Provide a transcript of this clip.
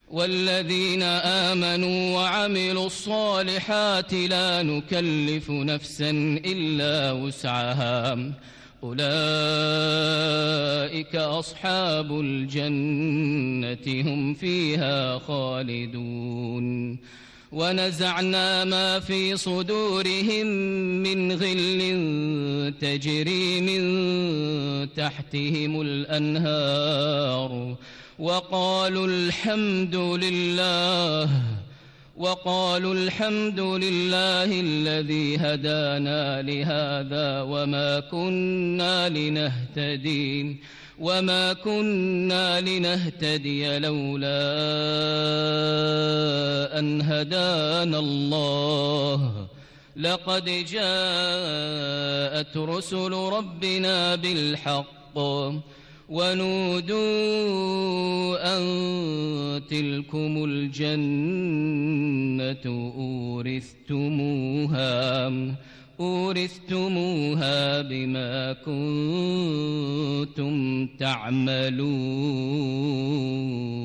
والذين آمنوا وعملوا الصالحات لا نكلف نفسا إلا وسعها أولئك أصحاب الجنة هم فيها خالدون ونزعنا ما في صدورهم من غل تجري من تحتهم الأنهار وقالوا الحمد لله الذي هدانا لهذا وما كنا لنهتدي لولا أن هدانا الله لقد جاءت رسل ربنا بالحق ونودوا أن تلكم الجنة أورثتموها بما كنتم تعملون.